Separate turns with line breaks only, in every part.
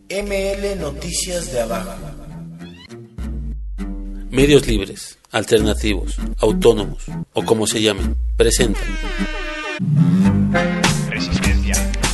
ML Noticias de Abajo.
Medios libres, alternativos, autónomos o como se llamen, presentan
Resistencia.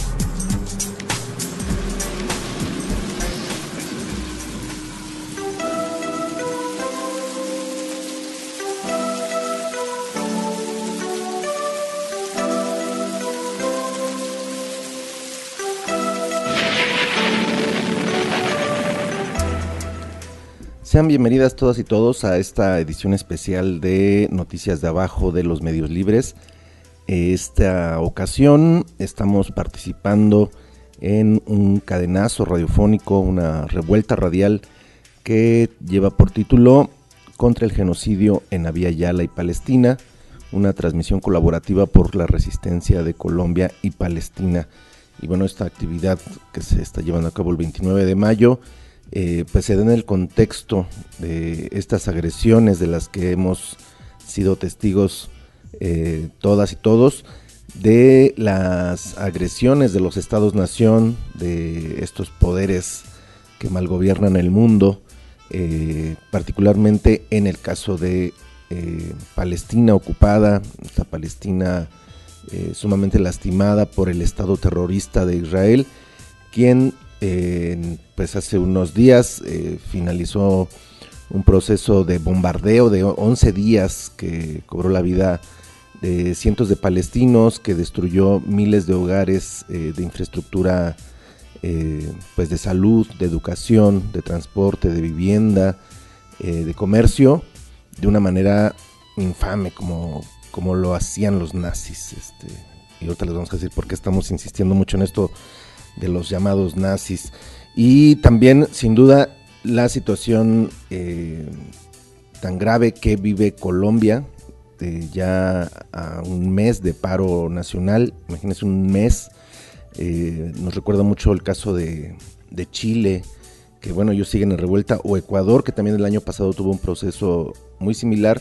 Sean bienvenidas todas y todos a esta edición especial de Noticias de Abajo de los Medios Libres. Esta ocasión estamos participando en un cadenazo radiofónico, una revuelta radial que lleva por título Contra el genocidio en Abya Yala y Palestina, una transmisión colaborativa por la resistencia de Colombia y Palestina. Y bueno, esta actividad que se está llevando a cabo el 29 de mayo, pues se da en el contexto de estas agresiones de las que hemos sido testigos todas y todos, de las agresiones de los estados-nación, de estos poderes que malgobiernan el mundo, particularmente en el caso de Palestina ocupada, esta Palestina sumamente lastimada por el estado terrorista de Israel, quien pues hace unos días finalizó un proceso de bombardeo de 11 días que cobró la vida de cientos de palestinos, que destruyó miles de hogares, de infraestructura pues de salud, de educación, de transporte, de vivienda, de comercio, de una manera infame como lo hacían los nazis. Y ahorita les vamos a decir por qué estamos insistiendo mucho en esto de los llamados nazis. Y también, sin duda, la situación tan grave que vive Colombia, ya a un mes de paro nacional. Imagínense, un mes. Nos recuerda mucho el caso de Chile, que bueno, ellos siguen en revuelta, o Ecuador, que también el año pasado tuvo un proceso muy similar,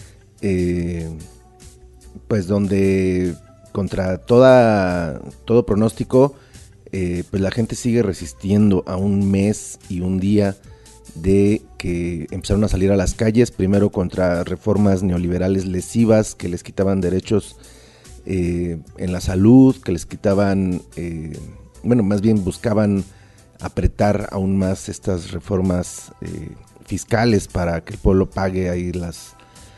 pues donde contra todo pronóstico, pues la gente sigue resistiendo a un mes y un día de que empezaron a salir a las calles, primero contra reformas neoliberales lesivas que les quitaban derechos en la salud, que les quitaban, más bien buscaban apretar aún más estas reformas fiscales para que el pueblo pague ahí las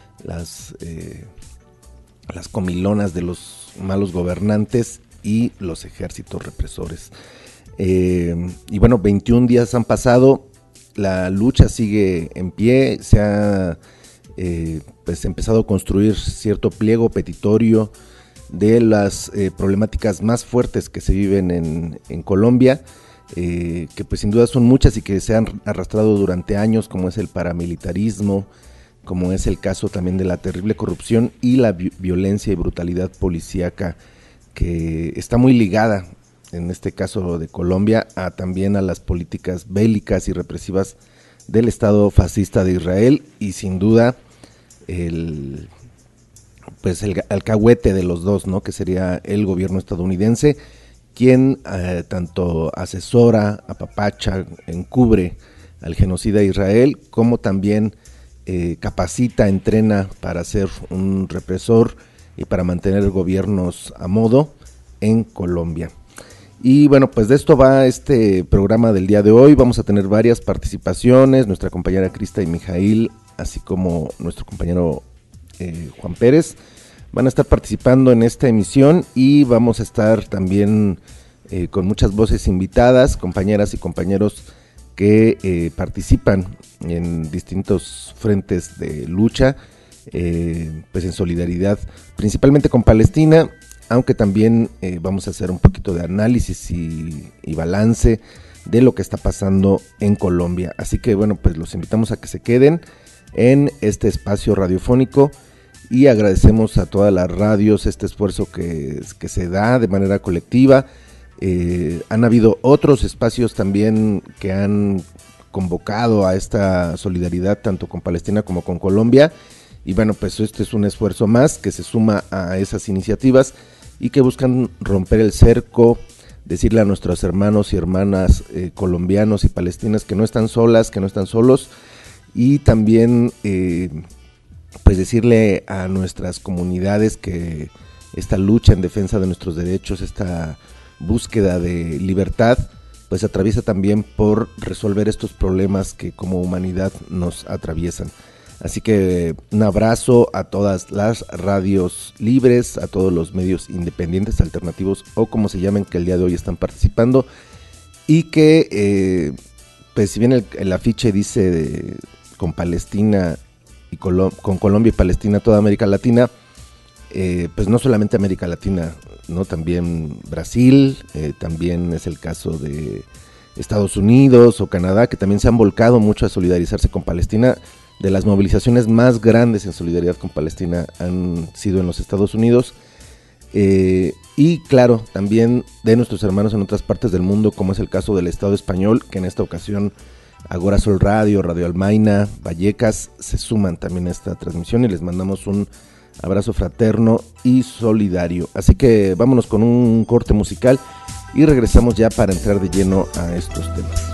comilonas de los malos gobernantes y los ejércitos represores. Y bueno, 21 días han pasado, la lucha sigue en pie, se ha pues empezado a construir cierto pliego petitorio de las problemáticas más fuertes que se viven en Colombia, que pues sin duda son muchas y que se han arrastrado durante años, como es el paramilitarismo, como es el caso también de la terrible corrupción y la violencia y brutalidad policíaca, que está muy ligada, en este caso de Colombia, también a las políticas bélicas y represivas del Estado fascista de Israel, y sin duda el alcahuete de los dos, ¿no?, que sería el gobierno estadounidense, quien tanto asesora, apapacha, encubre al genocida Israel, como también capacita, entrena para ser un represor y para mantener gobiernos a modo en Colombia. Y bueno, pues de esto va este programa del día de hoy. Vamos a tener varias participaciones, nuestra compañera Krista y Mijail, así como nuestro compañero Juan Pérez, van a estar participando en esta emisión, y vamos a estar también con muchas voces invitadas, compañeras y compañeros que participan en distintos frentes de lucha, pues en solidaridad principalmente con Palestina, aunque también vamos a hacer un poquito de análisis y balance de lo que está pasando en Colombia. Así que bueno, pues los invitamos a que se queden en este espacio radiofónico, y agradecemos a todas las radios este esfuerzo que se da de manera colectiva. Han habido otros espacios también que han convocado a esta solidaridad tanto con Palestina como con Colombia, y bueno, pues este es un esfuerzo más que se suma a esas iniciativas y que buscan romper el cerco decirle a nuestros hermanos y hermanas colombianos y palestinas que no están solas, que no están solos, y también pues decirle a nuestras comunidades que esta lucha en defensa de nuestros derechos, esta búsqueda de libertad, pues atraviesa también por resolver estos problemas que como humanidad nos atraviesan. Así que un abrazo a todas las radios libres, a todos los medios independientes, alternativos o como se llamen, que el día de hoy están participando, y que pues si bien el afiche dice con Palestina y con Colombia y Palestina toda América Latina, pues no solamente América Latina, ¿no? También Brasil, también es el caso de Estados Unidos o Canadá, que también se han volcado mucho a solidarizarse con Palestina. De las movilizaciones más grandes en solidaridad con Palestina han sido en los Estados Unidos, y claro, también de nuestros hermanos en otras partes del mundo, como es el caso del Estado español, que en esta ocasión Agora Sol Radio, Radio Almaina, Vallecas se suman también a esta transmisión, y les mandamos un abrazo fraterno y solidario. Así que vámonos con un corte musical y regresamos ya para entrar de lleno a estos temas.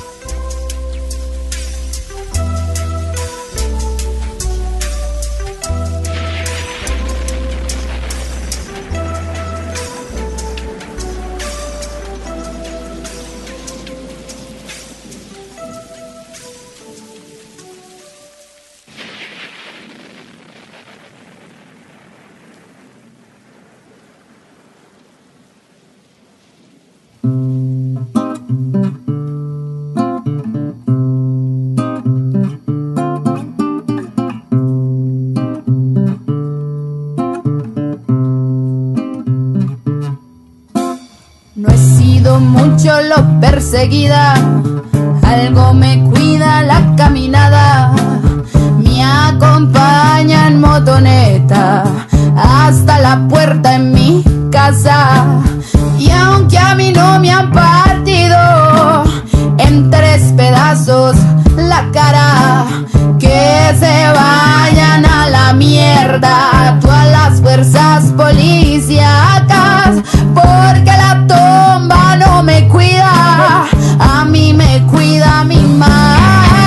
Mucho lo perseguida, algo me cuida la caminada, me acompaña en motoneta hasta la puerta en mi casa. Y aunque a mí no me han partido en 3 pedazos la cara, que se vayan a la mierda todas las fuerzas policíacas, porque la tomba no me cuida, a mí me cuida mi mamá.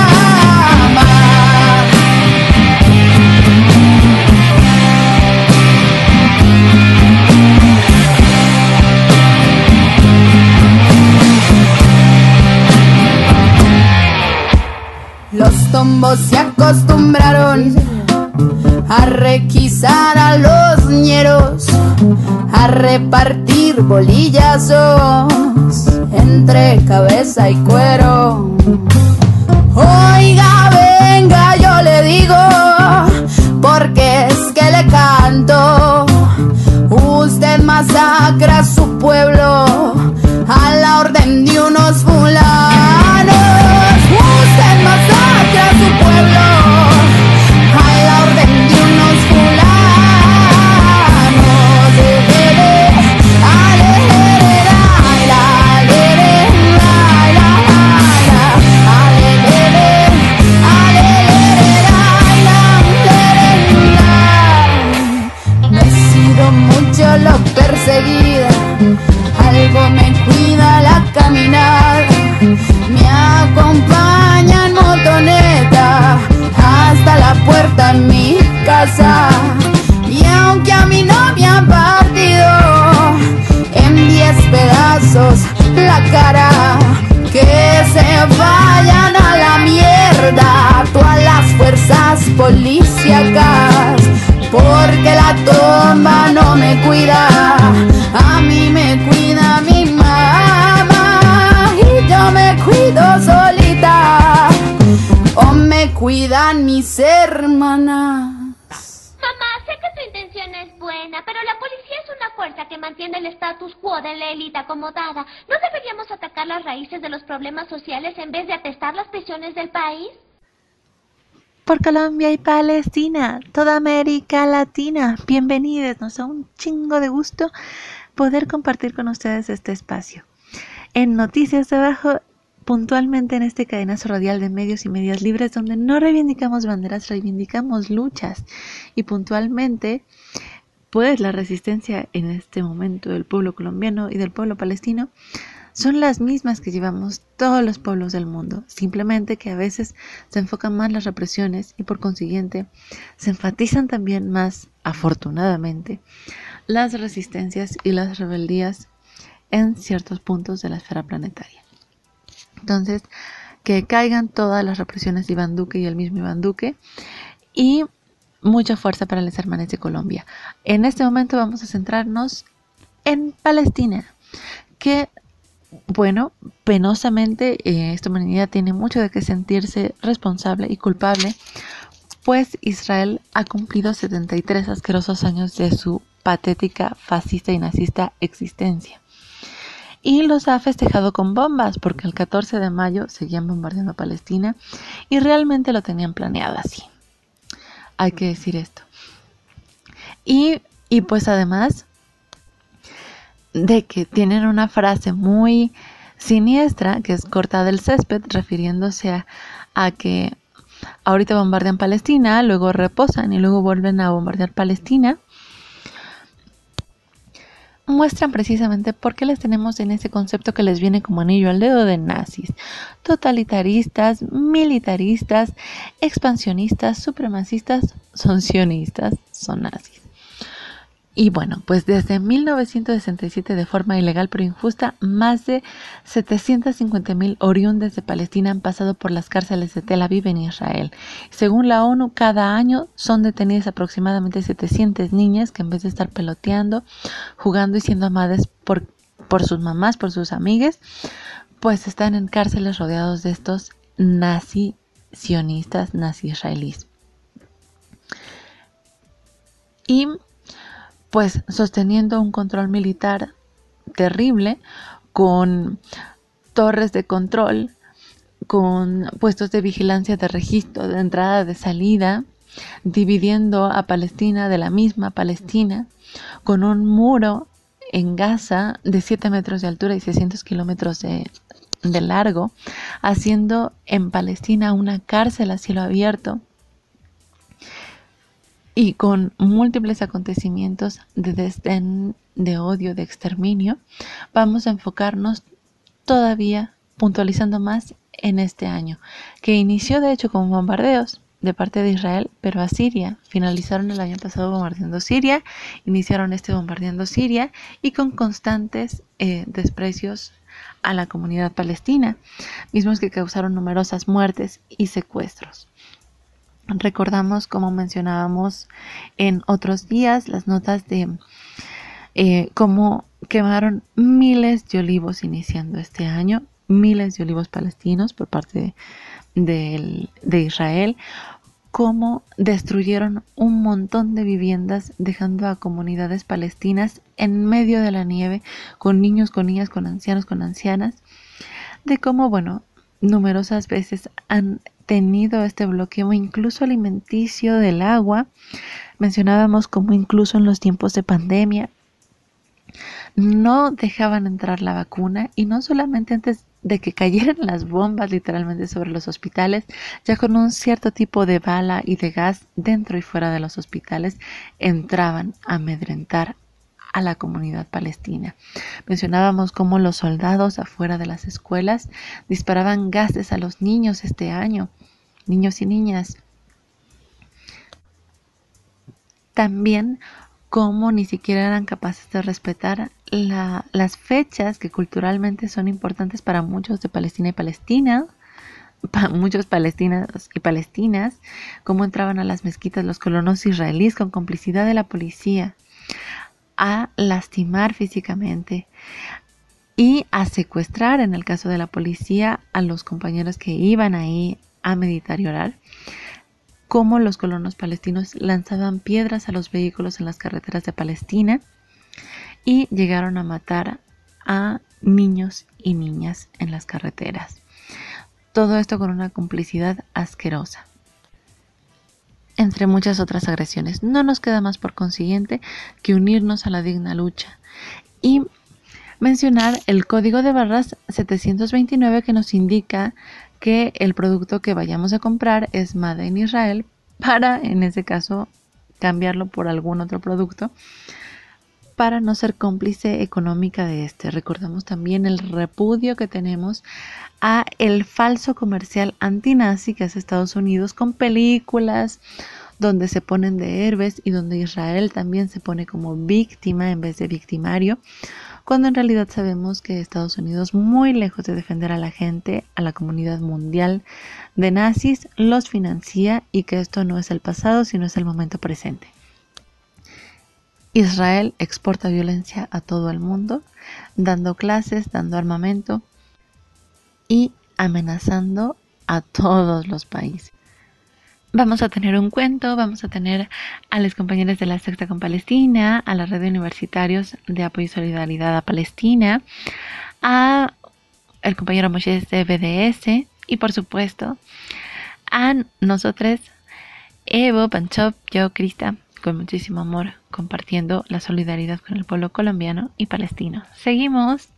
Los tombos se acostumbraron a requisar a los ñeros, a repartir bolillazos entre cabeza y cuero. Oiga, venga, yo le digo, porque es que le canto. Usted masacra a su pueblo a la orden de unos fulanos. Usted masacra a su pueblo a la orden de unos fulanos. Me he sido mucho lo perseguida, algo me cuida la caminada, me acompaña en motoneta hasta la puerta en mi casa. Y aunque a mí no me han partido en 10 pedazos la cara, que se vayan a la mierda todas las fuerzas policíacas, porque la tomba no me cuida, a mí me cuida mi mamá. Y yo me cuido solita, o me cuidan mis hermanas.
Mamá, sé que tu intención es buena, pero la policía es una fuerza que mantiene el status quo de la élite acomodada. ¿No deberíamos atacar las raíces de los problemas sociales en vez de atestar las prisiones del país?
Por Colombia y Palestina, toda América Latina, bienvenidos. Nos da un chingo de gusto poder compartir con ustedes este espacio. En Noticias de Abajo, puntualmente en este cadenazo radial de medios y medias libres, donde no reivindicamos banderas, reivindicamos luchas, y puntualmente pues la resistencia en este momento del pueblo colombiano y del pueblo palestino son las mismas que llevamos todos los pueblos del mundo, simplemente que a veces se enfocan más las represiones y por consiguiente se enfatizan también más, afortunadamente, las resistencias y las rebeldías en ciertos puntos de la esfera planetaria. Entonces, que caigan todas las represiones de Iván Duque y el mismo Iván Duque, y mucha fuerza para los hermanos de Colombia. En este momento vamos a centrarnos en Palestina, que, bueno, penosamente esta humanidad tiene mucho de qué sentirse responsable y culpable, pues Israel ha cumplido 73 asquerosos años de su patética, fascista y nazista existencia. Y los ha festejado con bombas, porque el 14 de mayo seguían bombardeando Palestina y realmente lo tenían planeado así. Hay que decir esto. Y pues además de que tienen una frase muy siniestra, que es cortada del césped, refiriéndose a que ahorita bombardean Palestina, luego reposan y luego vuelven a bombardear Palestina, muestran precisamente por qué les tenemos en ese concepto que les viene como anillo al dedo de nazis, totalitaristas, militaristas, expansionistas, supremacistas, son sionistas, son nazis. Y bueno, pues desde 1967 de forma ilegal pero injusta, más de 750,000 oriundes de Palestina han pasado por las cárceles de Tel Aviv en Israel. Según la ONU, cada año son detenidas aproximadamente 700 niñas que en vez de estar peloteando, jugando y siendo amadas por sus mamás, por sus amigas, pues están en cárceles rodeados de estos nazi-sionistas, nazi-israelíes. Y pues sosteniendo un control militar terrible, con torres de control, con puestos de vigilancia de registro, de entrada, de salida, dividiendo a Palestina de la misma Palestina, con un muro en Gaza de 7 metros de altura y 600 kilómetros de largo, haciendo en Palestina una cárcel a cielo abierto, y con múltiples acontecimientos de desdén, de odio, de exterminio, vamos a enfocarnos todavía, puntualizando más en este año, que inició de hecho con bombardeos de parte de Israel, pero a Siria. Finalizaron el año pasado bombardeando Siria, iniciaron este bombardeando Siria y con constantes desprecios a la comunidad palestina, mismos que causaron numerosas muertes y secuestros. Recordamos, como mencionábamos en otros días, las notas de cómo quemaron miles de olivos iniciando este año, miles de olivos palestinos por parte de Israel, cómo destruyeron un montón de viviendas, dejando a comunidades palestinas en medio de la nieve, con niños, con niñas, con ancianos, con ancianas, de cómo, bueno, numerosas veces han tenido este bloqueo incluso alimenticio del agua. Mencionábamos como incluso en los tiempos de pandemia no dejaban entrar la vacuna, y no solamente antes de que cayeran las bombas literalmente sobre los hospitales, ya con un cierto tipo de bala y de gas dentro y fuera de los hospitales entraban a amedrentar a la comunidad palestina. Mencionábamos cómo los soldados afuera de las escuelas disparaban gases a los niños este año, niños y niñas. También cómo ni siquiera eran capaces de respetar las fechas que culturalmente son importantes para muchos de Palestina y Palestina, para muchos palestinos y palestinas, cómo entraban a las mezquitas los colonos israelíes con complicidad de la policía a lastimar físicamente y a secuestrar, en el caso de la policía, a los compañeros que iban ahí a meditar y orar, cómo los colonos palestinos lanzaban piedras a los vehículos en las carreteras de Palestina y llegaron a matar a niños y niñas en las carreteras. Todo esto con una complicidad asquerosa, entre muchas otras agresiones. No nos queda más, por consiguiente, que unirnos a la digna lucha y mencionar el código de barras 729, que nos indica que el producto que vayamos a comprar es Made in Israel, para, en ese caso, cambiarlo por algún otro producto para no ser cómplice económica de este. Recordamos también el repudio que tenemos a el falso comercial antinazi que hace Estados Unidos con películas donde se ponen de héroes y donde Israel también se pone como víctima en vez de victimario, cuando en realidad sabemos que Estados Unidos, muy lejos de defender a la gente, a la comunidad mundial de nazis, los financia y que esto no es el pasado, sino es el momento presente. Israel exporta violencia a todo el mundo, dando clases, dando armamento y amenazando a todos los países. Vamos a tener un cuento, vamos a tener a los compañeros de la Sexta con Palestina, a la red de universitarios de apoyo y solidaridad a Palestina, a el compañero Moshe de BDS y por supuesto a nosotros, Evo, Panchop, yo, Krista, con muchísimo amor, compartiendo la solidaridad con el pueblo colombiano y palestino. Seguimos.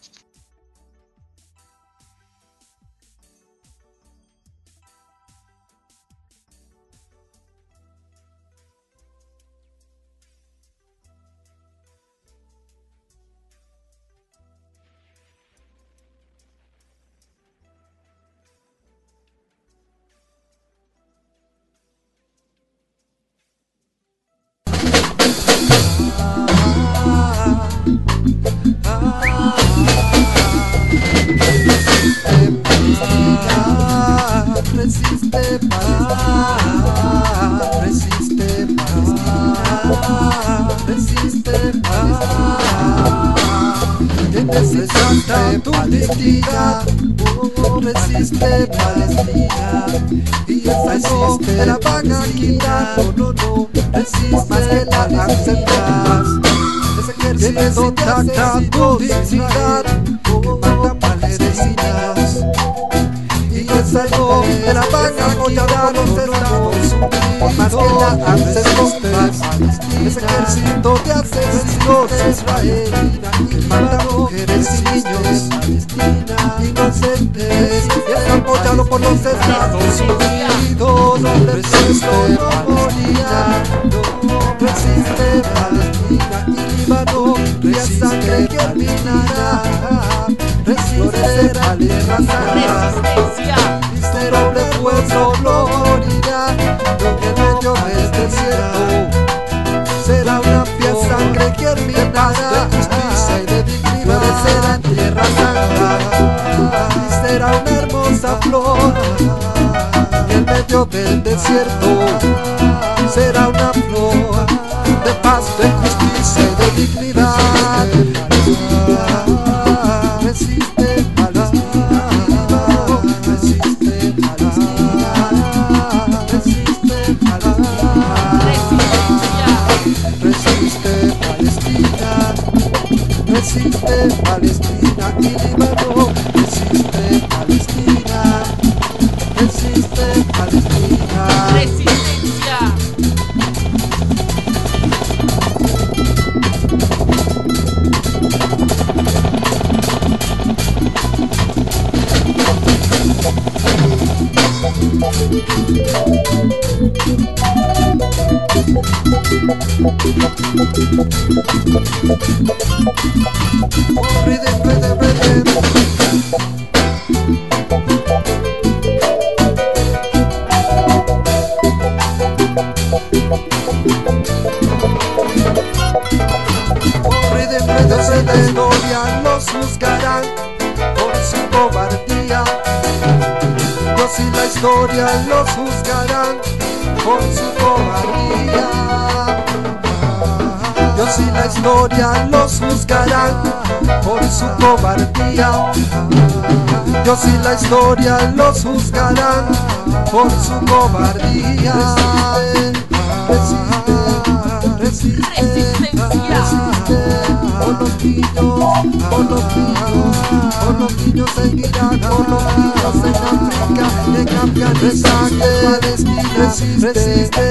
Resiste Palestina, resiste Palestina, resiste Palestina. Necesita tu dignidad, resiste Palestina. Y esa no te la van a quitar, no, resiste más que la aceptas. Necesita tu dignidad, manda palestinas. Y esa no te la van a quitar los Estados Unidos, más que la aceptas. Ese ejército de asesinos de Israel manda mujeres y niños inocentes y es apoyado por los Estados Unidos. No resiste Palestina, no resiste Palestina y Líbano, fría sangre que terminará. Resiste la tierra santa, este doble pueblo lo morirá, lo que en medio del desierto será una fría sangre que terminará. De justicia y de dignidad florecerá en tierra santa, y será una hermosa flor, y en medio del desierto será una flor de paz, de justicia y de dignidad. Resiste Palestina, resiste Palestina, resiste Palestina, resiste Palestina y Líbano, resiste Palestina, resiste Palestina. Resistencia. La historia los juzgarán por su cobardía. Dios y la historia los juzgarán por su cobardía. Dios y la historia los juzgarán por su cobardía. Dios y la historia los juzgarán por su cobardía. Resiste, resiste, resiste, por los niños, por los niños en Irak, por los niños en África, en Afganistán, en Palestina. Resiste,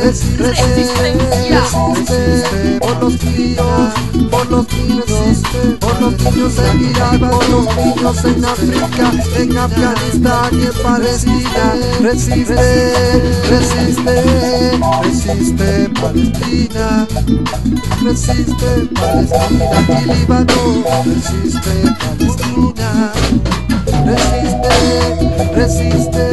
por los niños, por los niños, por los niños en Irak, por los niños en África, en Afganistán y en Palestina. Resiste, resiste, resiste Palestina, resiste Palestina y Líbano, resiste Palestina, resiste, resiste.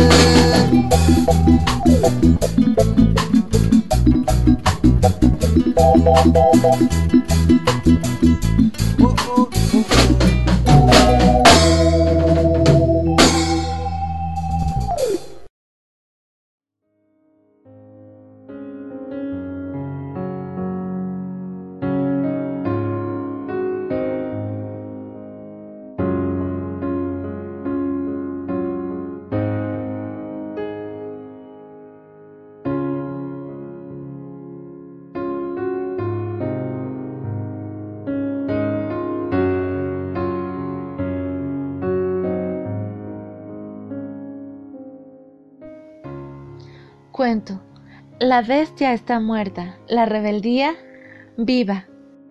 Cuento. La bestia está muerta, la rebeldía viva.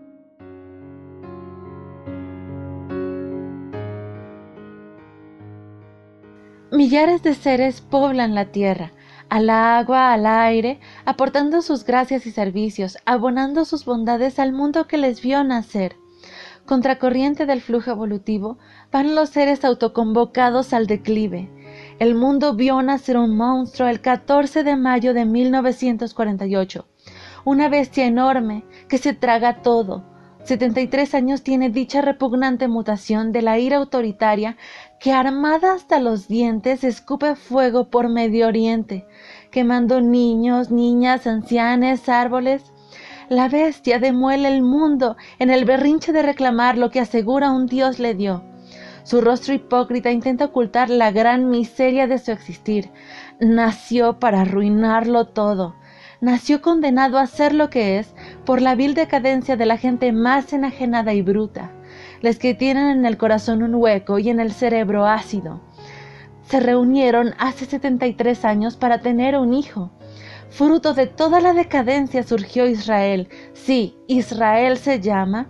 Millares de seres poblan la tierra, al agua, al aire, aportando sus gracias y servicios, abonando sus bondades al mundo que les vio nacer. Contracorriente del flujo evolutivo, van los seres autoconvocados al declive. El mundo vio nacer un monstruo el 14 de mayo de 1948, una bestia enorme que se traga todo. 73 años tiene dicha repugnante mutación de la ira autoritaria que, armada hasta los dientes, escupe fuego por Medio Oriente, quemando niños, niñas, ancianes, árboles. La bestia demuele el mundo en el berrinche de reclamar lo que asegura un Dios le dio. Su rostro hipócrita intenta ocultar la gran miseria de su existir. Nació para arruinarlo todo. Nació condenado a ser lo que es por la vil decadencia de la gente más enajenada y bruta, les que tienen en el corazón un hueco y en el cerebro ácido. Se reunieron hace 73 años para tener un hijo. Fruto de toda la decadencia surgió Israel. Sí, Israel se llama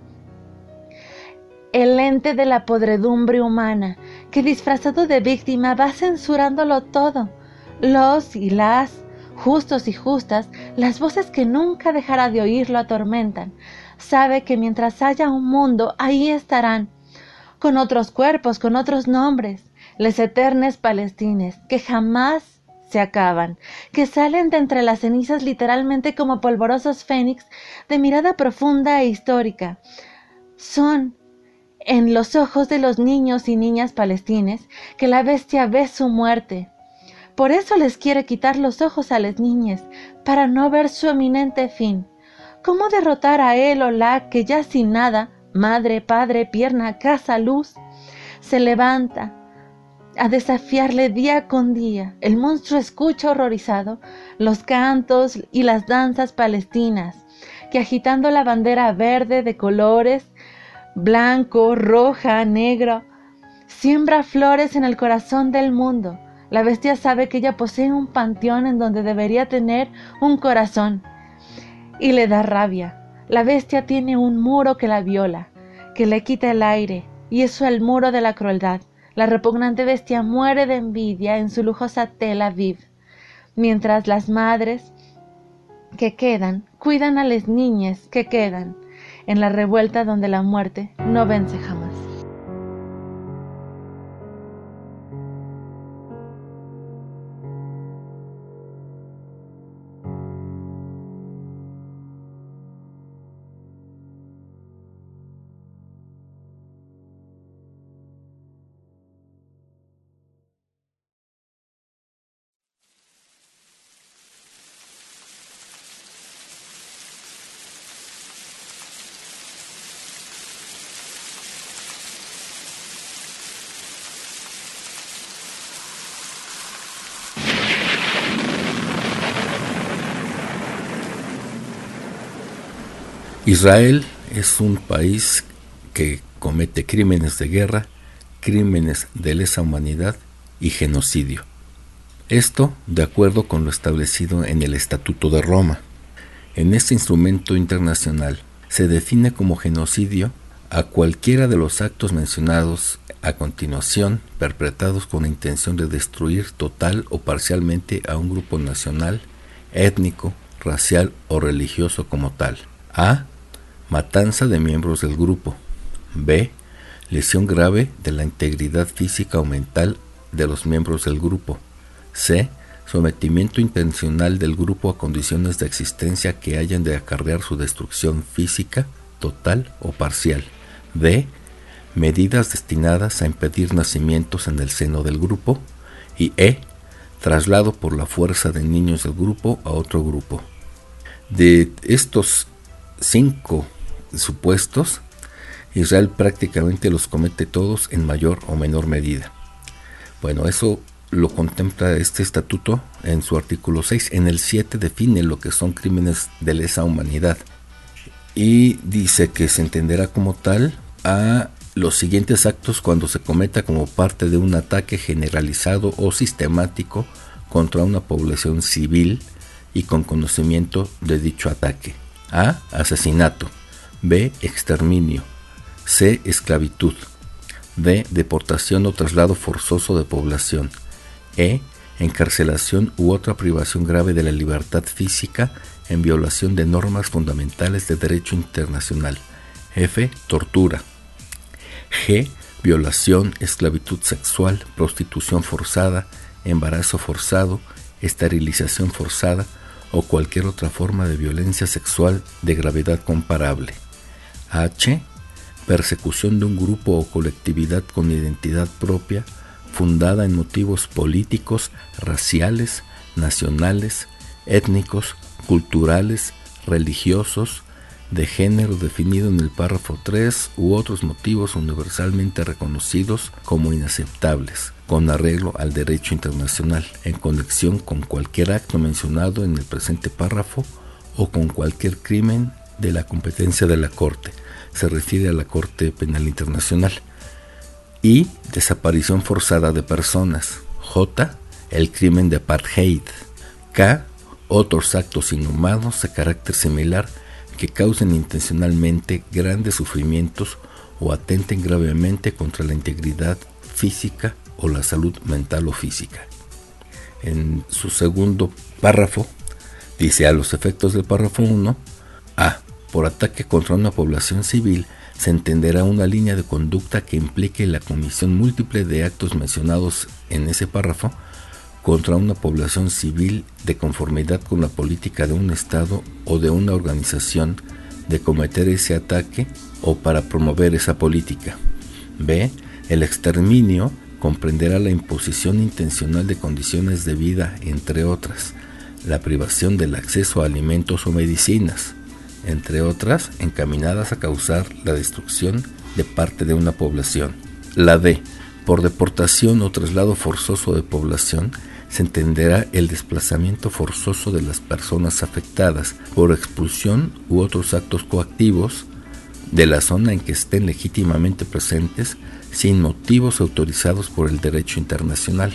el ente de la podredumbre humana, que disfrazado de víctima va censurándolo todo. Los y las, justos y justas, las voces que nunca dejará de oír lo atormentan. Sabe que mientras haya un mundo, ahí estarán, con otros cuerpos, con otros nombres, les eternes palestines, que jamás se acaban, que salen de entre las cenizas literalmente como polvorosos fénix de mirada profunda e histórica. Son en los ojos de los niños y niñas palestines que la bestia ve su muerte. Por eso les quiere quitar los ojos a las niñas, para no ver su eminente fin. ¿Cómo derrotar a él o la que ya sin nada, madre, padre, pierna, casa, luz, se levanta a desafiarle día con día? El monstruo escucha horrorizado los cantos y las danzas palestinas, que agitando la bandera verde de colores, blanco, roja, negro, siembra flores en el corazón del mundo. La bestia sabe que ella posee un panteón en donde debería tener un corazón, y le da rabia. La bestia tiene un muro que la viola, que le quita el aire, y eso es el muro de la crueldad. La repugnante bestia muere de envidia en su lujosa Tel Aviv, mientras las madres que quedan cuidan a las niñas que quedan en la revuelta donde la muerte no vence jamás.
Israel es un país que comete crímenes de guerra crímenes de lesa humanidad y genocidio. Esto de acuerdo con lo establecido en el Estatuto de Roma. En este instrumento internacional se define como genocidio a cualquiera de los actos mencionados a continuación perpetrados con la intención de destruir total o parcialmente a un grupo nacional, étnico, racial o religioso como tal. A. Matanza de miembros del grupo. B. Lesión grave de la integridad física o mental de los miembros del grupo. C. Sometimiento intencional del grupo a condiciones de existencia que hayan de acarrear su destrucción física, total o parcial. D. Medidas destinadas a impedir nacimientos en el seno del grupo. Y E. Traslado por la fuerza de niños del grupo a otro grupo. De estos 5 supuestos, Israel prácticamente los comete todos en mayor o menor medida. Bueno, eso lo contempla este estatuto en su artículo 6. En el 7 define lo que son crímenes de lesa humanidad y dice que se entenderá como tal a los siguientes actos cuando se cometa como parte de un ataque generalizado o sistemático contra una población civil y con conocimiento de dicho ataque. A. Asesinato. B. Exterminio. C. Esclavitud. D. Deportación o traslado forzoso de población. E. Encarcelación u otra privación grave de la libertad física en violación de normas fundamentales de derecho internacional. F. Tortura. G. Violación, esclavitud sexual, prostitución forzada, embarazo forzado, esterilización forzada o cualquier otra forma de violencia sexual de gravedad comparable. H. Persecución de un grupo o colectividad con identidad propia, fundada en motivos políticos, raciales, nacionales, étnicos, culturales, religiosos, de género definido en el párrafo 3 u otros motivos universalmente reconocidos como inaceptables, con arreglo al derecho internacional, en conexión con cualquier acto mencionado en el presente párrafo o con cualquier crimen de la competencia de la Corte. Se refiere a la Corte Penal Internacional. Y desaparición forzada de personas. J. El crimen de apartheid. K. Otros actos inhumanos de carácter similar que causen intencionalmente grandes sufrimientos o atenten gravemente contra la integridad física o la salud mental o física. En su segundo párrafo dice: a los efectos del párrafo 1, A. Por ataque contra una población civil se entenderá una línea de conducta que implique la comisión múltiple de actos mencionados en ese párrafo contra una población civil de conformidad con la política de un Estado o de una organización de cometer ese ataque o para promover esa política. B. El exterminio comprenderá la imposición intencional de condiciones de vida, entre otras, la privación del acceso a alimentos o medicinas, entre otras, encaminadas a causar la destrucción de parte de una población. La D. Por deportación o traslado forzoso de población, se entenderá el desplazamiento forzoso de las personas afectadas por expulsión u otros actos coactivos de la zona en que estén legítimamente presentes sin motivos autorizados por el derecho internacional.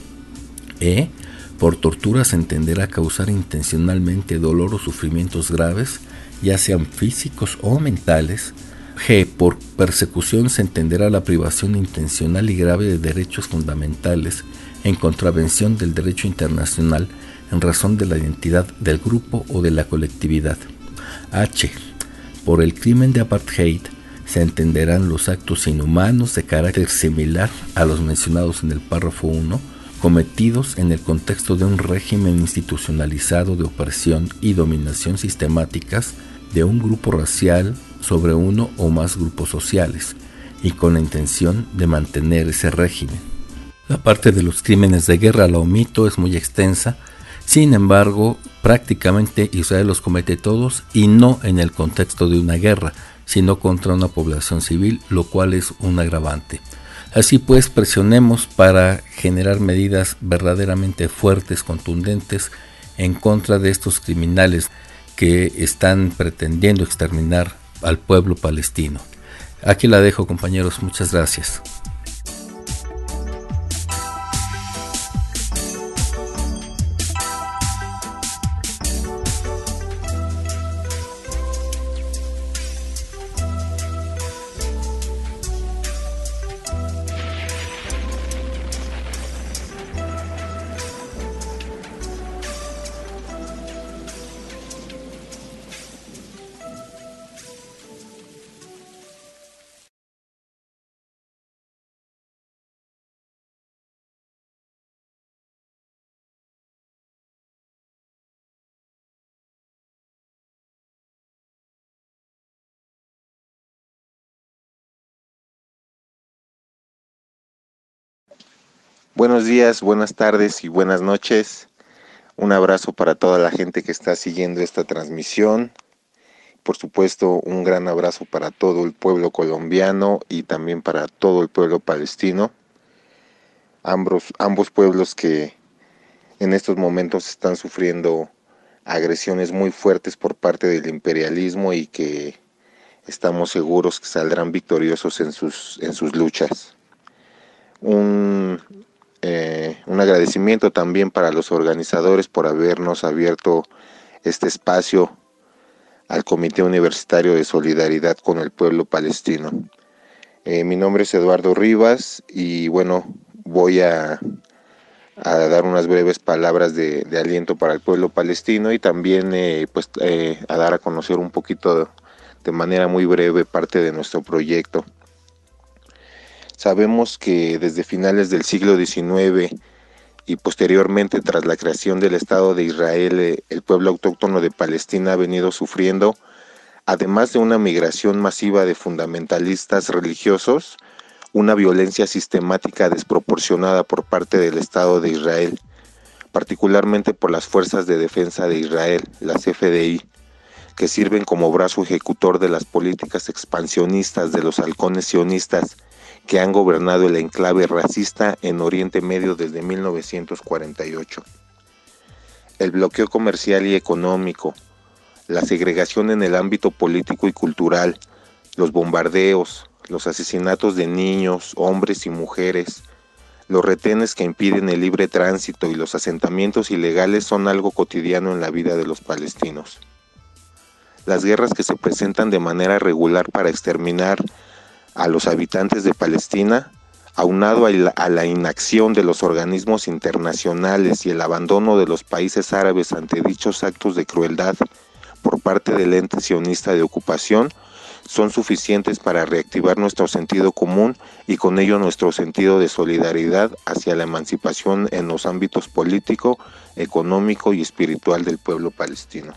E. Por tortura se entenderá causar intencionalmente dolor o sufrimientos graves, ya sean físicos o mentales. G. Por persecución se entenderá la privación intencional y grave de derechos fundamentales en contravención del derecho internacional en razón de la identidad del grupo o de la colectividad. H. Por el crimen de apartheid se entenderán los actos inhumanos de carácter similar a los mencionados en el párrafo 1, cometidos en el contexto de un régimen institucionalizado de opresión y dominación sistemáticas de un grupo racial sobre uno o más grupos sociales, y con la intención de mantener ese régimen. La parte de los crímenes de guerra la omito, es muy extensa. Sin embargo, prácticamente Israel los comete todos, y no en el contexto de una guerra, sino contra una población civil, lo cual es un agravante. Así pues, presionemos para generar medidas verdaderamente fuertes, contundentes, en contra de estos criminales que están pretendiendo exterminar al pueblo palestino. Aquí la dejo, compañeros, muchas gracias.
Buenos días, buenas tardes y buenas noches. Un abrazo para toda la gente que está siguiendo esta transmisión. Por supuesto, un gran abrazo para todo el pueblo colombiano y también para todo el pueblo palestino. Ambos pueblos que en estos momentos están sufriendo agresiones muy fuertes por parte del imperialismo y que estamos seguros que saldrán victoriosos en sus luchas. Un agradecimiento también para los organizadores por habernos abierto este espacio al Comité Universitario de Solidaridad con el Pueblo Palestino. Mi nombre es Eduardo Rivas y bueno, voy a dar unas breves palabras de aliento para el pueblo palestino y también a dar a conocer un poquito de manera muy breve parte de nuestro proyecto. Sabemos que desde finales del siglo XIX y posteriormente tras la creación del Estado de Israel, el pueblo autóctono de Palestina ha venido sufriendo, además de una migración masiva de fundamentalistas religiosos, una violencia sistemática desproporcionada por parte del Estado de Israel, particularmente por las Fuerzas de Defensa de Israel, las FDI, que sirven como brazo ejecutor de las políticas expansionistas de los halcones sionistas que han gobernado el enclave racista en Oriente Medio desde 1948. El bloqueo comercial y económico, la segregación en el ámbito político y cultural, los bombardeos, los asesinatos de niños, hombres y mujeres, los retenes que impiden el libre tránsito y los asentamientos ilegales son algo cotidiano en la vida de los palestinos. Las guerras que se presentan de manera regular para exterminar a los habitantes de Palestina, aunado a la inacción de los organismos internacionales y el abandono de los países árabes ante dichos actos de crueldad por parte del ente sionista de ocupación, son suficientes para reactivar nuestro sentido común y con ello nuestro sentido de solidaridad hacia la emancipación en los ámbitos político, económico y espiritual del pueblo palestino.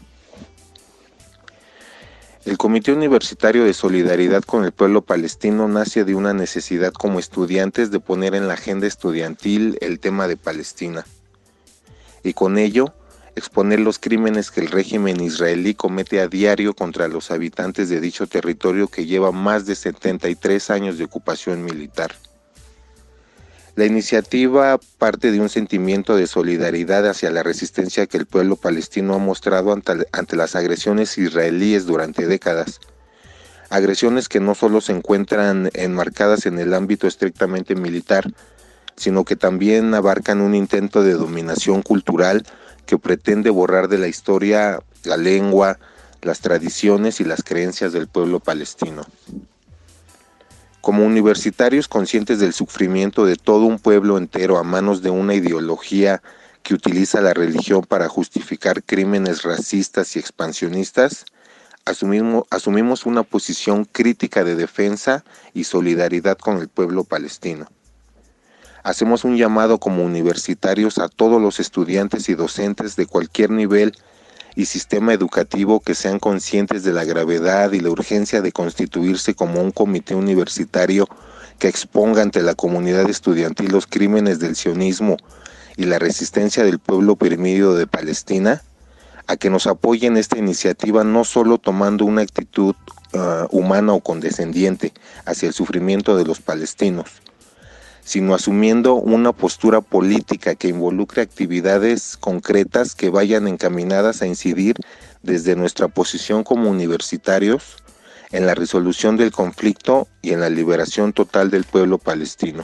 El Comité Universitario de Solidaridad con el Pueblo Palestino nace de una necesidad como estudiantes de poner en la agenda estudiantil el tema de Palestina y con ello exponer los crímenes que el régimen israelí comete a diario contra los habitantes de dicho territorio que lleva más de 73 años de ocupación militar. La iniciativa parte de un sentimiento de solidaridad hacia la resistencia que el pueblo palestino ha mostrado ante las agresiones israelíes durante décadas. Agresiones que no solo se encuentran enmarcadas en el ámbito estrictamente militar, sino que también abarcan un intento de dominación cultural que pretende borrar de la historia la lengua, las tradiciones y las creencias del pueblo palestino. Como universitarios conscientes del sufrimiento de todo un pueblo entero a manos de una ideología que utiliza la religión para justificar crímenes racistas y expansionistas, asumimos una posición crítica de defensa y solidaridad con el pueblo palestino. Hacemos un llamado como universitarios a todos los estudiantes y docentes de cualquier nivel y sistema educativo que sean conscientes de la gravedad y la urgencia de constituirse como un comité universitario que exponga ante la comunidad estudiantil los crímenes del sionismo y la resistencia del pueblo oprimido de Palestina, a que nos apoyen esta iniciativa no solo tomando una actitud humana o condescendiente hacia el sufrimiento de los palestinos, sino asumiendo una postura política que involucre actividades concretas que vayan encaminadas a incidir desde nuestra posición como universitarios en la resolución del conflicto y en la liberación total del pueblo palestino.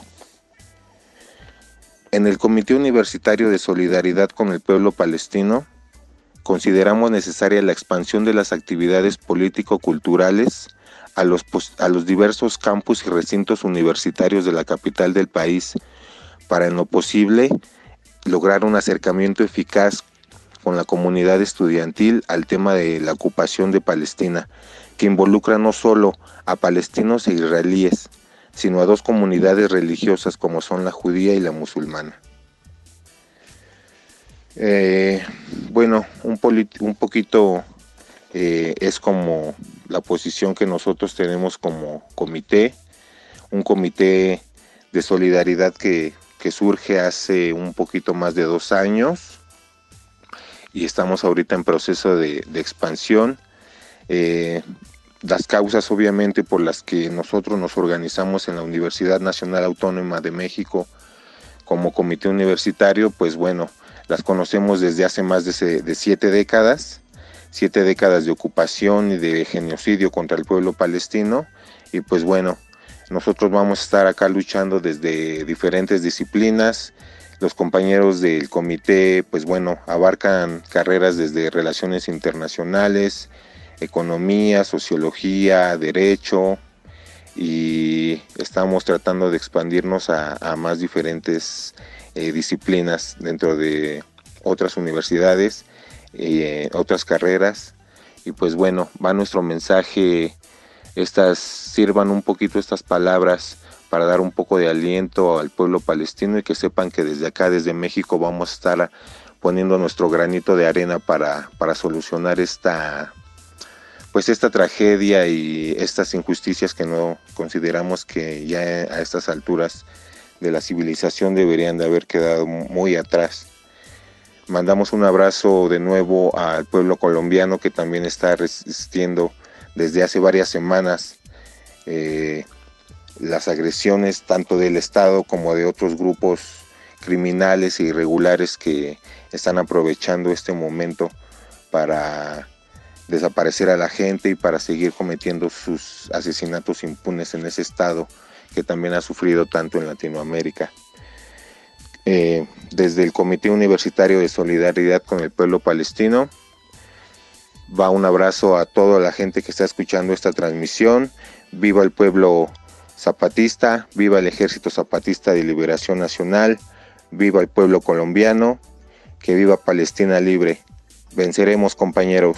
En el Comité Universitario de Solidaridad con el Pueblo Palestino, consideramos necesaria la expansión de las actividades político-culturales a los diversos campus y recintos universitarios de la capital del país, para en lo posible lograr un acercamiento eficaz con la comunidad estudiantil al tema de la ocupación de Palestina, que involucra no solo a palestinos e israelíes, sino a dos comunidades religiosas como son la judía y la musulmana. Un poquito es como la posición que nosotros tenemos como comité, un comité de solidaridad que que surge hace un poquito más de 2 años y estamos ahorita en proceso de expansión. Las causas obviamente por las que nosotros nos organizamos en la Universidad Nacional Autónoma de México como comité universitario, pues bueno, las conocemos desde hace más de 7 décadas, 7 décadas de ocupación y de genocidio contra el pueblo palestino, y pues bueno, nosotros vamos a estar acá luchando desde diferentes disciplinas. Los compañeros del comité, pues bueno, abarcan carreras desde relaciones internacionales, economía, sociología, derecho, y estamos tratando de expandirnos a más diferentes disciplinas dentro de otras universidades, otras carreras. Y pues bueno, va nuestro mensaje, sirvan un poquito estas palabras para dar un poco de aliento al pueblo palestino y que sepan que desde acá, desde México, vamos a estar poniendo nuestro granito de arena para solucionar esta tragedia y estas injusticias que no consideramos que ya a estas alturas de la civilización deberían de haber quedado muy atrás. Mandamos un abrazo de nuevo al pueblo colombiano, que también está resistiendo desde hace varias semanas las agresiones tanto del Estado como de otros grupos criminales e irregulares que están aprovechando este momento para desaparecer a la gente y para seguir cometiendo sus asesinatos impunes en ese estado que también ha sufrido tanto en Latinoamérica. Desde el Comité Universitario de Solidaridad con el Pueblo Palestino va un abrazo a toda la gente que está escuchando esta transmisión. Viva el pueblo zapatista, viva el Ejército Zapatista de Liberación Nacional, viva el pueblo colombiano, que viva Palestina libre. Venceremos, compañeros.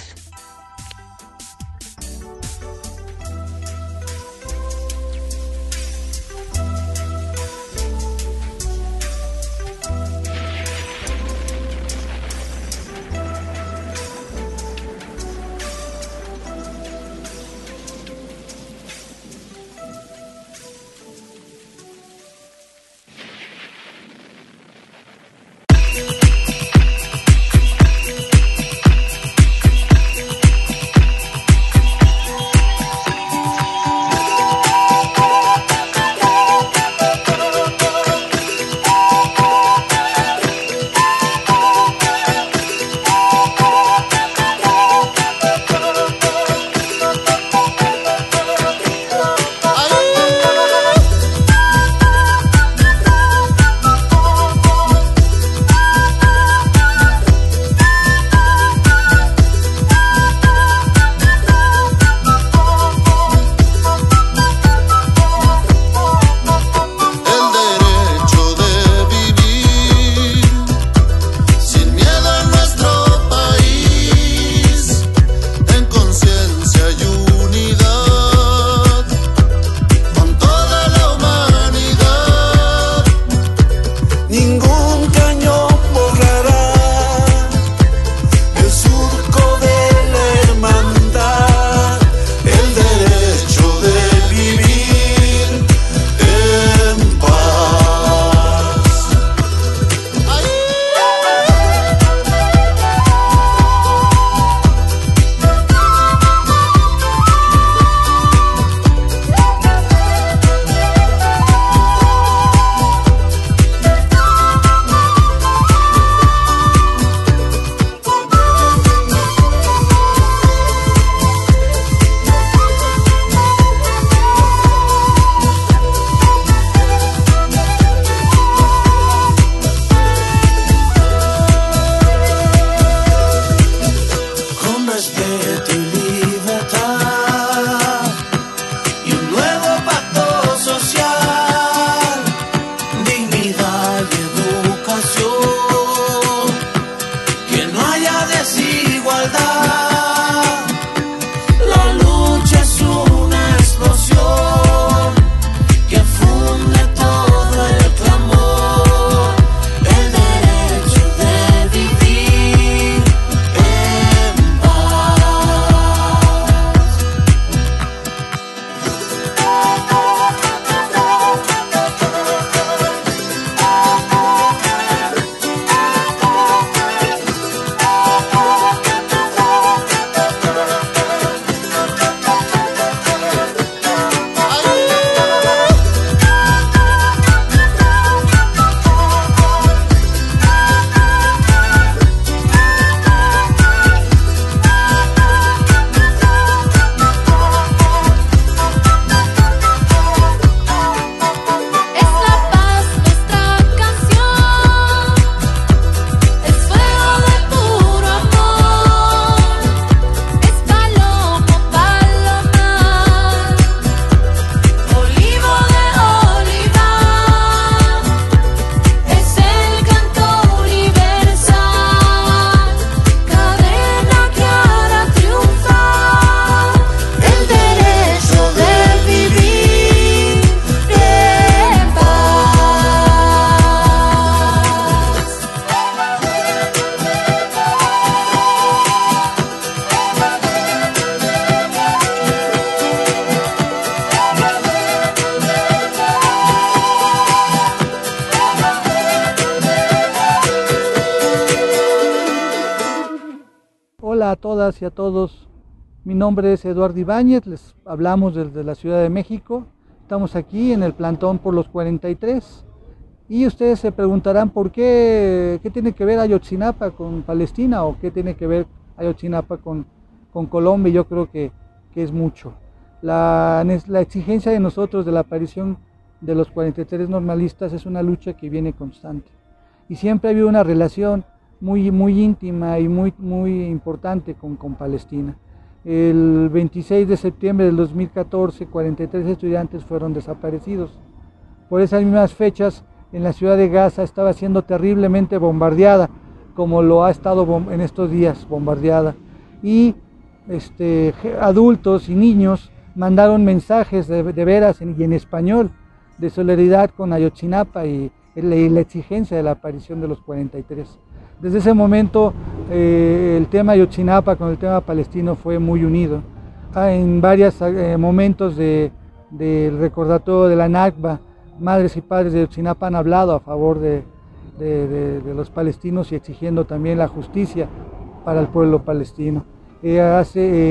Hola a todas y a todos, mi nombre es Eduardo Ibáñez, les hablamos desde la Ciudad de México, estamos aquí en el plantón por los 43 y ustedes se preguntarán por qué tiene que ver Ayotzinapa con Palestina o qué tiene que ver Ayotzinapa con Colombia. Yo creo que es mucho. La exigencia de nosotros de la aparición de los 43 normalistas es una lucha que viene constante y siempre ha habido una relación muy íntima y muy importante con Palestina. El 26 de septiembre del 2014, 43 estudiantes fueron desaparecidos. Por esas mismas fechas, en la ciudad de Gaza estaba siendo terriblemente bombardeada, como lo ha estado en estos días bombardeada. Y adultos y niños mandaron mensajes de veras y en español de solidaridad con Ayotzinapa y la exigencia de la aparición de los 43. Desde ese momento el tema Ayotzinapa con el tema palestino fue muy unido. En varios momentos del recordatorio de la Nakba, madres y padres de Ayotzinapa han hablado a favor de los palestinos y exigiendo también la justicia para el pueblo palestino. Cuando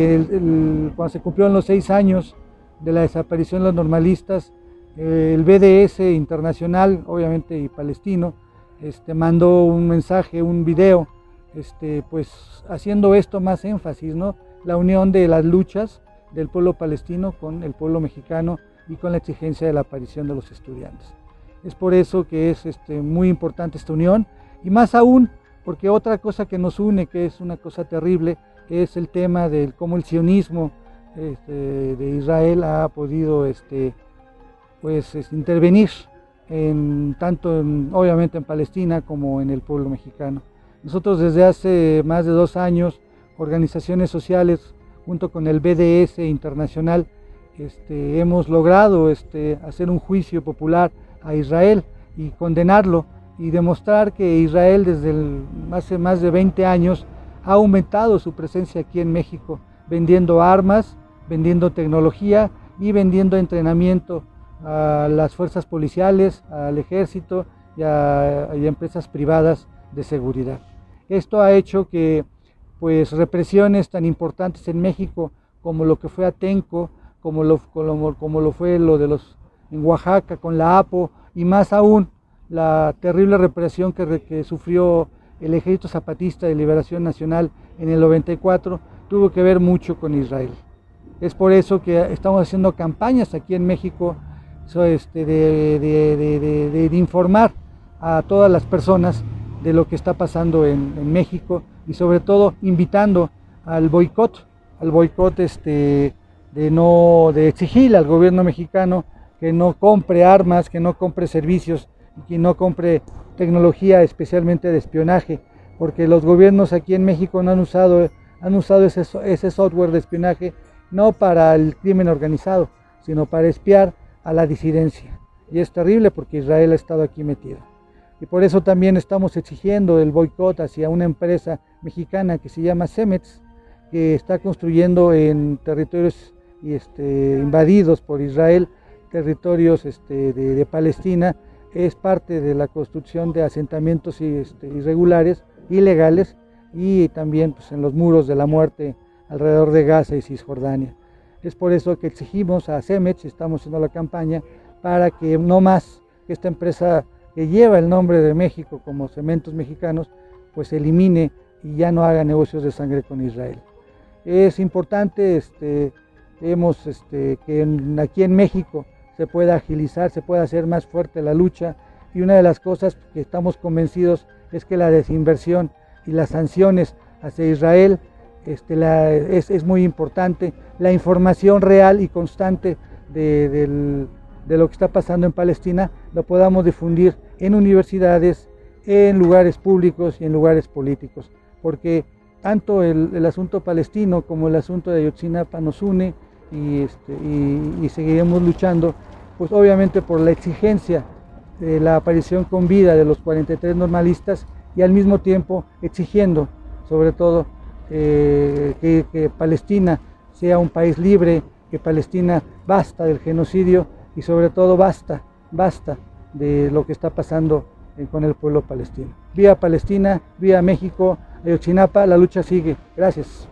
se cumplieron los 6 años de la desaparición de los normalistas, el BDS internacional, obviamente y palestino, mandó un mensaje, un video, pues haciendo esto más énfasis, ¿no? La unión de las luchas del pueblo palestino con el pueblo mexicano y con la exigencia de la aparición de los estudiantes. Es por eso que es muy importante esta unión, y más aún porque otra cosa que nos une, que es una cosa terrible, es el tema de cómo el sionismo de Israel ha podido intervenir obviamente en Palestina como en el pueblo mexicano. Nosotros desde hace más de 2 años, organizaciones sociales junto con el BDS internacional, hemos logrado hacer un juicio popular a Israel y condenarlo y demostrar que Israel desde hace más de 20 años ha aumentado su presencia aquí en México, vendiendo armas, vendiendo tecnología y vendiendo entrenamiento a las fuerzas policiales, al ejército y a empresas privadas de seguridad. Esto ha hecho que pues represiones tan importantes en México como lo que fue Atenco, como lo fue lo de en Oaxaca con la APO, y más aún la terrible represión que sufrió el Ejército Zapatista de Liberación Nacional en el 94, tuvo que ver mucho con Israel. Es por eso que estamos haciendo campañas aquí en México de informar a todas las personas de lo que está pasando en México y sobre todo invitando al boicot de exigirle al gobierno mexicano que no compre armas, que no compre servicios, que no compre tecnología especialmente de espionaje, porque los gobiernos aquí en México no han usado ese software de espionaje no para el crimen organizado, sino para espiar a la disidencia. Y es terrible porque Israel ha estado aquí metido. Y por eso también estamos exigiendo el boicot hacia una empresa mexicana que se llama Cemex, que está construyendo en territorios invadidos por Israel, territorios de Palestina. Es parte de la construcción de asentamientos irregulares, ilegales, y también pues, en los muros de la muerte alrededor de Gaza y Cisjordania. Es por eso que exigimos a Cemex, estamos haciendo la campaña para que no más que esta empresa que lleva el nombre de México como Cementos Mexicanos, pues se elimine y ya no haga negocios de sangre con Israel. Es importante que aquí en México se pueda agilizar, se pueda hacer más fuerte la lucha, y una de las cosas que estamos convencidos es que la desinversión y las sanciones hacia Israel es muy importante. La información real y constante de lo que está pasando en Palestina lo podamos difundir en universidades, en lugares públicos y en lugares políticos, porque tanto el asunto palestino como el asunto de Ayotzinapa nos une y seguiremos luchando, pues obviamente por la exigencia de la aparición con vida de los 43 normalistas y al mismo tiempo exigiendo sobre todo que Palestina sea un país libre, que Palestina basta del genocidio y sobre todo basta de lo que está pasando con el pueblo palestino. Viva Palestina, viva México, Ayotzinapa, la lucha sigue. Gracias.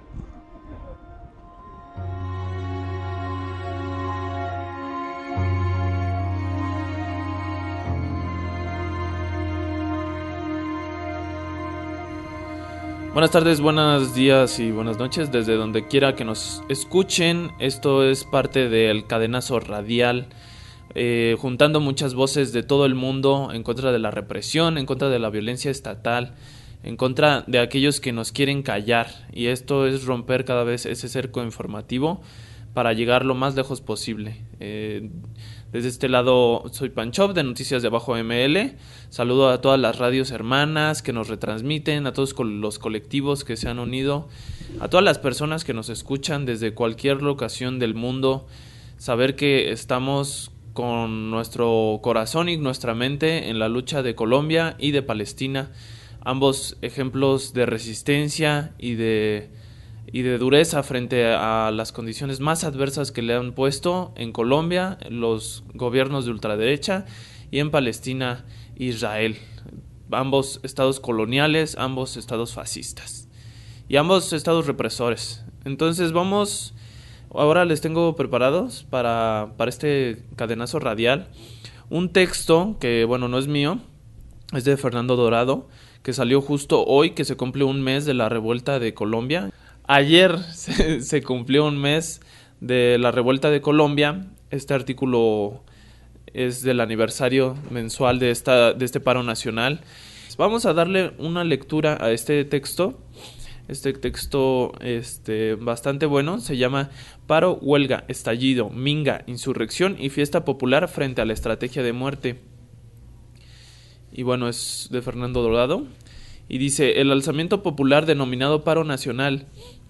Buenas tardes, buenos días y buenas noches desde donde quiera que nos escuchen. Esto es parte del Cadenazo Radial, juntando muchas voces de todo el mundo en contra de la represión, en contra de la violencia estatal, en contra de aquellos que nos quieren callar. Y esto es romper cada vez ese cerco informativo para llegar lo más lejos posible. Desde este lado soy Panchov de Noticias de Abajo ML. Saludo a todas las radios hermanas que nos retransmiten, a todos los colectivos que se han unido, a todas las personas que nos escuchan desde cualquier locación del mundo. Saber que estamos con nuestro corazón y nuestra mente en la lucha de Colombia y de Palestina, ambos ejemplos de resistencia y de dureza frente a las condiciones más adversas que le han puesto en Colombia los gobiernos de ultraderecha y en Palestina, Israel, ambos estados coloniales, ambos estados fascistas y ambos estados represores. Entonces ahora les tengo preparados para este cadenazo radial un texto que, bueno, no es mío, es de Fernando Dorado, que salió justo hoy, que se cumple un mes de la revuelta de Colombia. Ayer se cumplió un mes de la revuelta de Colombia. Este artículo es del aniversario mensual de este paro nacional. Vamos a darle una lectura a este texto. Este texto bastante bueno, se llama Paro, huelga, estallido, minga, insurrección y fiesta popular frente a la estrategia de muerte. Y bueno, es de Fernando Dorado. Y dice: el alzamiento popular denominado paro nacional,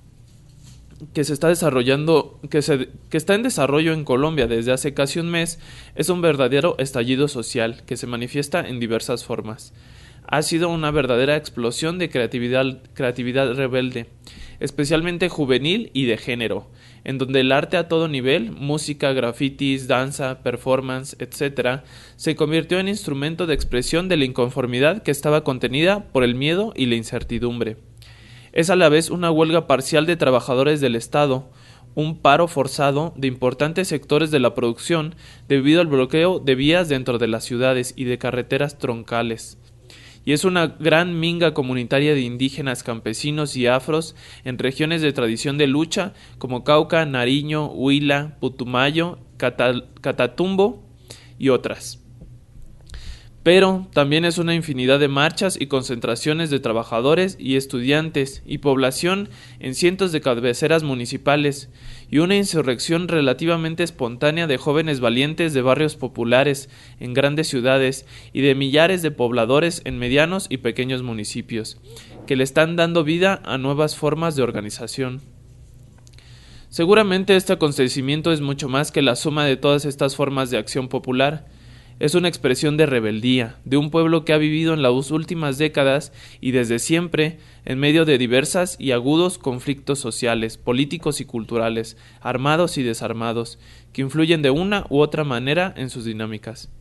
que se está desarrollando, que está en desarrollo en Colombia desde hace casi un mes, es un verdadero estallido social que se manifiesta en diversas formas. Ha sido una verdadera explosión de creatividad rebelde, especialmente juvenil y de género, en donde el arte a todo nivel, música, grafitis, danza, performance, etc., se convirtió en instrumento de expresión de la inconformidad que estaba contenida por el miedo y la incertidumbre. Es a la vez una huelga parcial de trabajadores del Estado, un paro forzado de importantes sectores de la producción debido al bloqueo de vías dentro de las ciudades y de carreteras troncales. Y es una gran minga comunitaria de indígenas, campesinos y afros en regiones de tradición de lucha como Cauca, Nariño, Huila, Putumayo, Catatumbo y otras. Pero también es una infinidad de marchas y concentraciones de trabajadores y estudiantes y población en cientos de cabeceras municipales y una insurrección relativamente espontánea de jóvenes valientes de barrios populares en grandes ciudades y de millares de pobladores en medianos y pequeños municipios, que le están dando vida a nuevas formas de organización. Seguramente este acontecimiento es mucho más que la suma de todas estas formas de acción popular. Es una expresión de rebeldía, de un pueblo que ha vivido en las últimas décadas y desde siempre en medio de diversas y agudos conflictos sociales, políticos y culturales, armados y desarmados, que influyen de una u otra manera en sus dinámicas.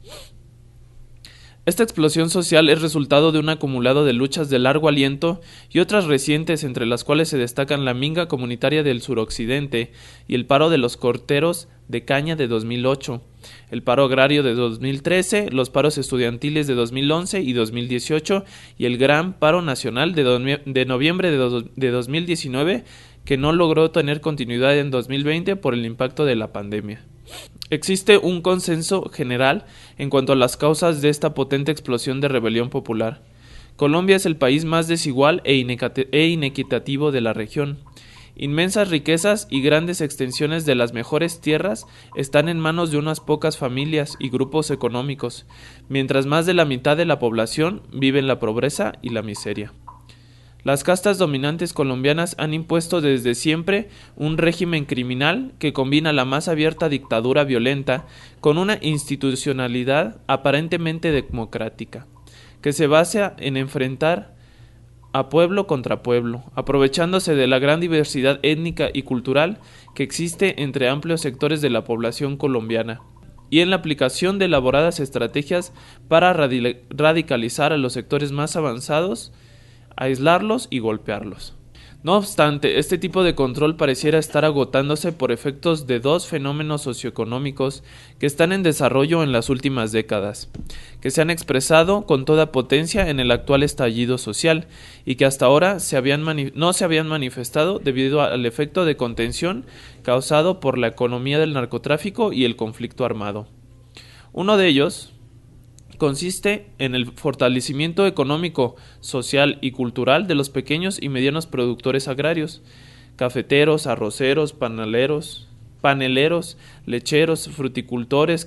Esta explosión social es resultado de un acumulado de luchas de largo aliento y otras recientes, entre las cuales se destacan la minga comunitaria del suroccidente y el paro de los corteros de caña de 2008, el paro agrario de 2013, los paros estudiantiles de 2011 y 2018 y el gran paro nacional de noviembre de 2019, que no logró tener continuidad en 2020 por el impacto de la pandemia. Existe un consenso general en cuanto a las causas de esta potente explosión de rebelión popular. Colombia es el país más desigual e inequitativo de la región. Inmensas riquezas y grandes extensiones de las mejores tierras están en manos de unas pocas familias y grupos económicos, mientras más de la mitad de la población vive en la pobreza y la miseria. Las castas dominantes colombianas han impuesto desde siempre un régimen criminal que combina la más abierta dictadura violenta con una institucionalidad aparentemente democrática, que se basa en enfrentar a pueblo contra pueblo, aprovechándose de la gran diversidad étnica y cultural que existe entre amplios sectores de la población colombiana, y en la aplicación de elaboradas estrategias para radicalizar a los sectores más avanzados aislarlos y golpearlos. No obstante, este tipo de control pareciera estar agotándose por efectos de dos fenómenos socioeconómicos que están en desarrollo en las últimas décadas, que se han expresado con toda potencia en el actual estallido social y que hasta ahora no se habían manifestado debido al efecto de contención causado por la economía del narcotráfico y el conflicto armado. Uno de ellos consiste en el fortalecimiento económico, social y cultural de los pequeños y medianos productores agrarios, cafeteros, arroceros, paneleros, lecheros, fruticultores,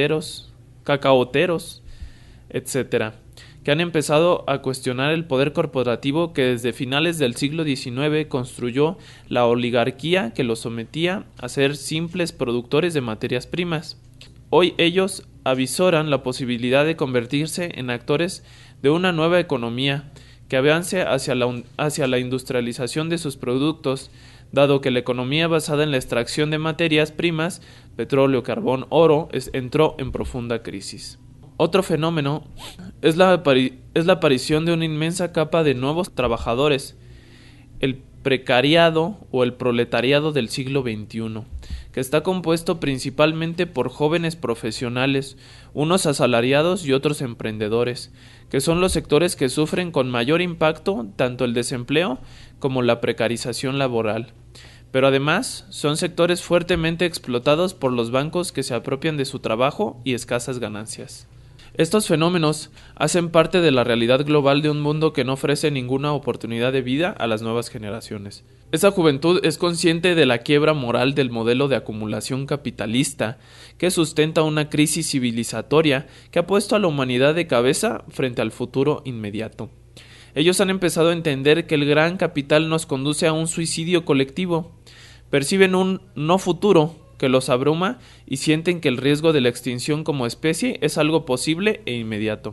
cacaoteros, etc., que han empezado a cuestionar el poder corporativo que desde finales del siglo XIX construyó la oligarquía que los sometía a ser simples productores de materias primas. Hoy ellos avisoran la posibilidad de convertirse en actores de una nueva economía que avance hacia la industrialización de sus productos, dado que la economía basada en la extracción de materias primas, petróleo, carbón, oro, entró en profunda crisis. Otro fenómeno es la aparición de una inmensa capa de nuevos trabajadores, el precariado o el proletariado del siglo XXI, que está compuesto principalmente por jóvenes profesionales, unos asalariados y otros emprendedores, que son los sectores que sufren con mayor impacto tanto el desempleo como la precarización laboral. Pero además son sectores fuertemente explotados por los bancos que se apropian de su trabajo y escasas ganancias. Estos fenómenos hacen parte de la realidad global de un mundo que no ofrece ninguna oportunidad de vida a las nuevas generaciones. Esa juventud es consciente de la quiebra moral del modelo de acumulación capitalista que sustenta una crisis civilizatoria que ha puesto a la humanidad de cabeza frente al futuro inmediato. Ellos han empezado a entender que el gran capital nos conduce a un suicidio colectivo. Perciben un no futuro que los abruma y sienten que el riesgo de la extinción como especie es algo posible e inmediato.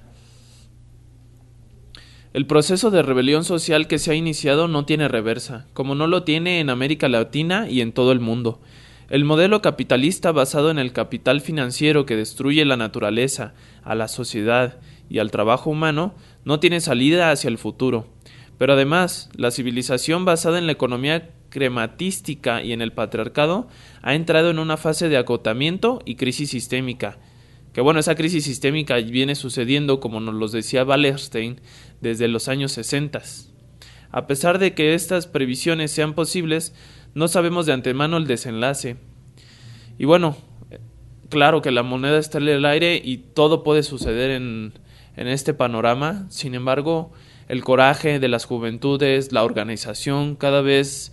El proceso de rebelión social que se ha iniciado no tiene reversa, como no lo tiene en América Latina y en todo el mundo. El modelo capitalista basado en el capital financiero que destruye la naturaleza, a la sociedad y al trabajo humano no tiene salida hacia el futuro. Pero además, la civilización basada en la economía crematística y en el patriarcado ha entrado en una fase de agotamiento y crisis sistémica. Que bueno, esa crisis sistémica viene sucediendo, como nos lo decía Wallerstein, desde los años 60. A pesar de que estas previsiones sean posibles, no sabemos de antemano el desenlace. Y bueno, claro que la moneda está en el aire y todo puede suceder en este panorama. Sin embargo, el coraje de las juventudes, la organización, cada vez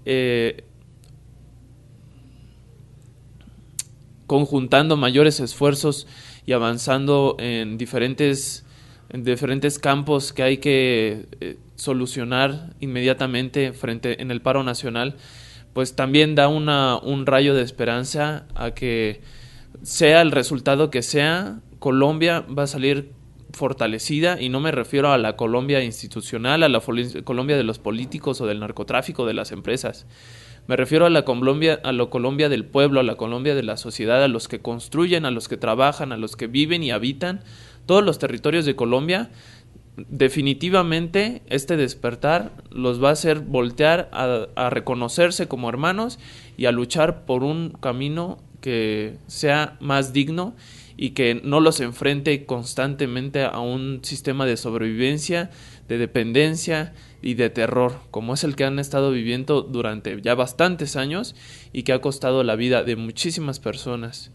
conjuntando mayores esfuerzos y avanzando en diferentes campos que hay que solucionar inmediatamente en el paro nacional, pues también da un rayo de esperanza a que sea el resultado que sea, Colombia va a salir fortalecida, y no me refiero a la Colombia institucional, a la Colombia de los políticos o del narcotráfico, de las empresas. Me refiero a la Colombia del pueblo, a la Colombia de la sociedad, a los que construyen, a los que trabajan, a los que viven y habitan todos los territorios de Colombia. Definitivamente este despertar los va a hacer voltear a reconocerse como hermanos y a luchar por un camino que sea más digno y que no los enfrente constantemente a un sistema de sobrevivencia, de dependencia y de terror, como es el que han estado viviendo durante ya bastantes años y que ha costado la vida de muchísimas personas.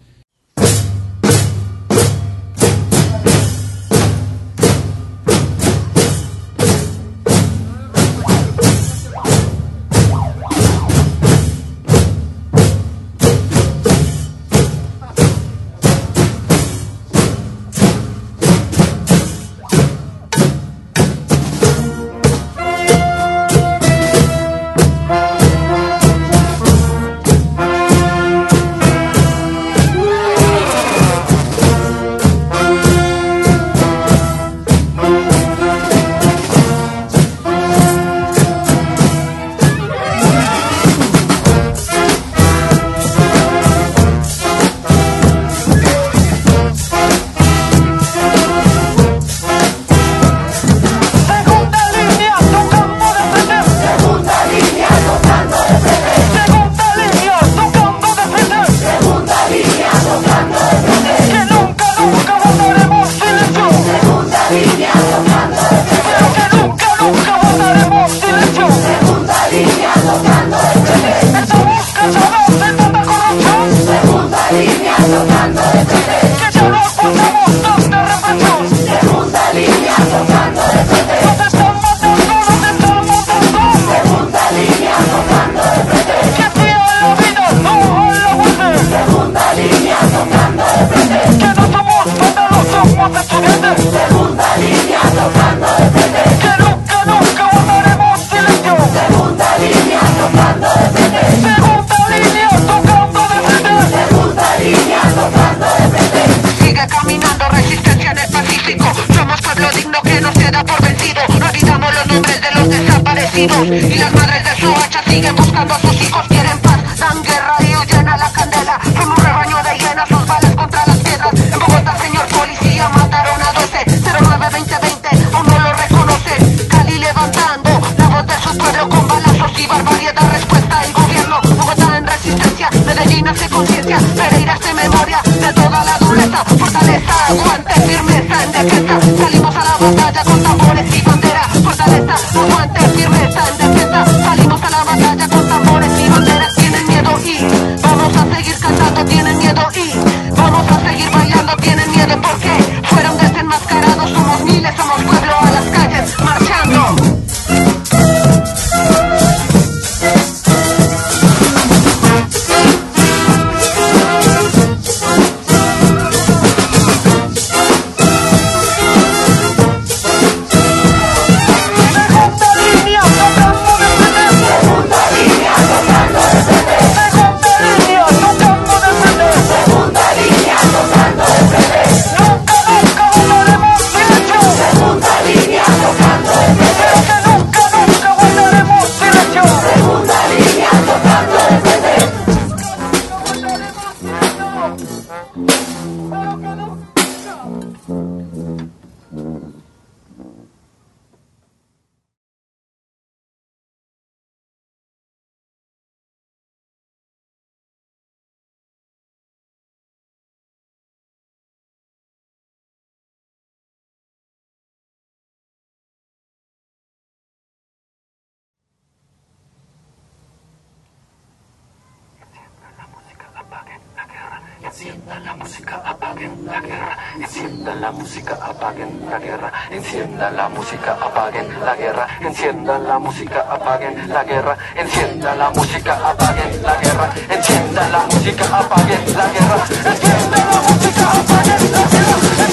desaparecidos. Y las madres de Soacha siguen buscando a sus hijos, quieren paz, dan guerra y huyen a la candela. Son un rebaño de hienas, sus balas contra las piedras. En Bogotá, señor policía, mataron a 12, 09-2020, aún no lo reconoce. Cali levantando la voz de su pueblo con balazos y barbaridad. Respuesta el gobierno, Bogotá en resistencia, Medellín hace conciencia, Pereira hace memoria de toda la dureza. Fortaleza, aguante, firmeza en defensa. Salimos a la batalla con tambores y bandera. Fortaleza, aguante, firmeza en defensa. Salimos a la batalla con tambores y banderas. Tienen miedo y vamos a seguir cantando. Tienen miedo y vamos a seguir bailando. Tienen miedo porque fueron desenmascarados. Somos miles, somos pueblo a las calles marchando.
Enciendan la música, apaguen la guerra. Enciendan la música, apaguen la guerra. Enciendan la música, apaguen la guerra. Enciendan la música, apaguen la guerra. Enciendan la música, apaguen la guerra. Enciendan la música, apaguen la guerra. Enciendan la música, apaguen la guerra.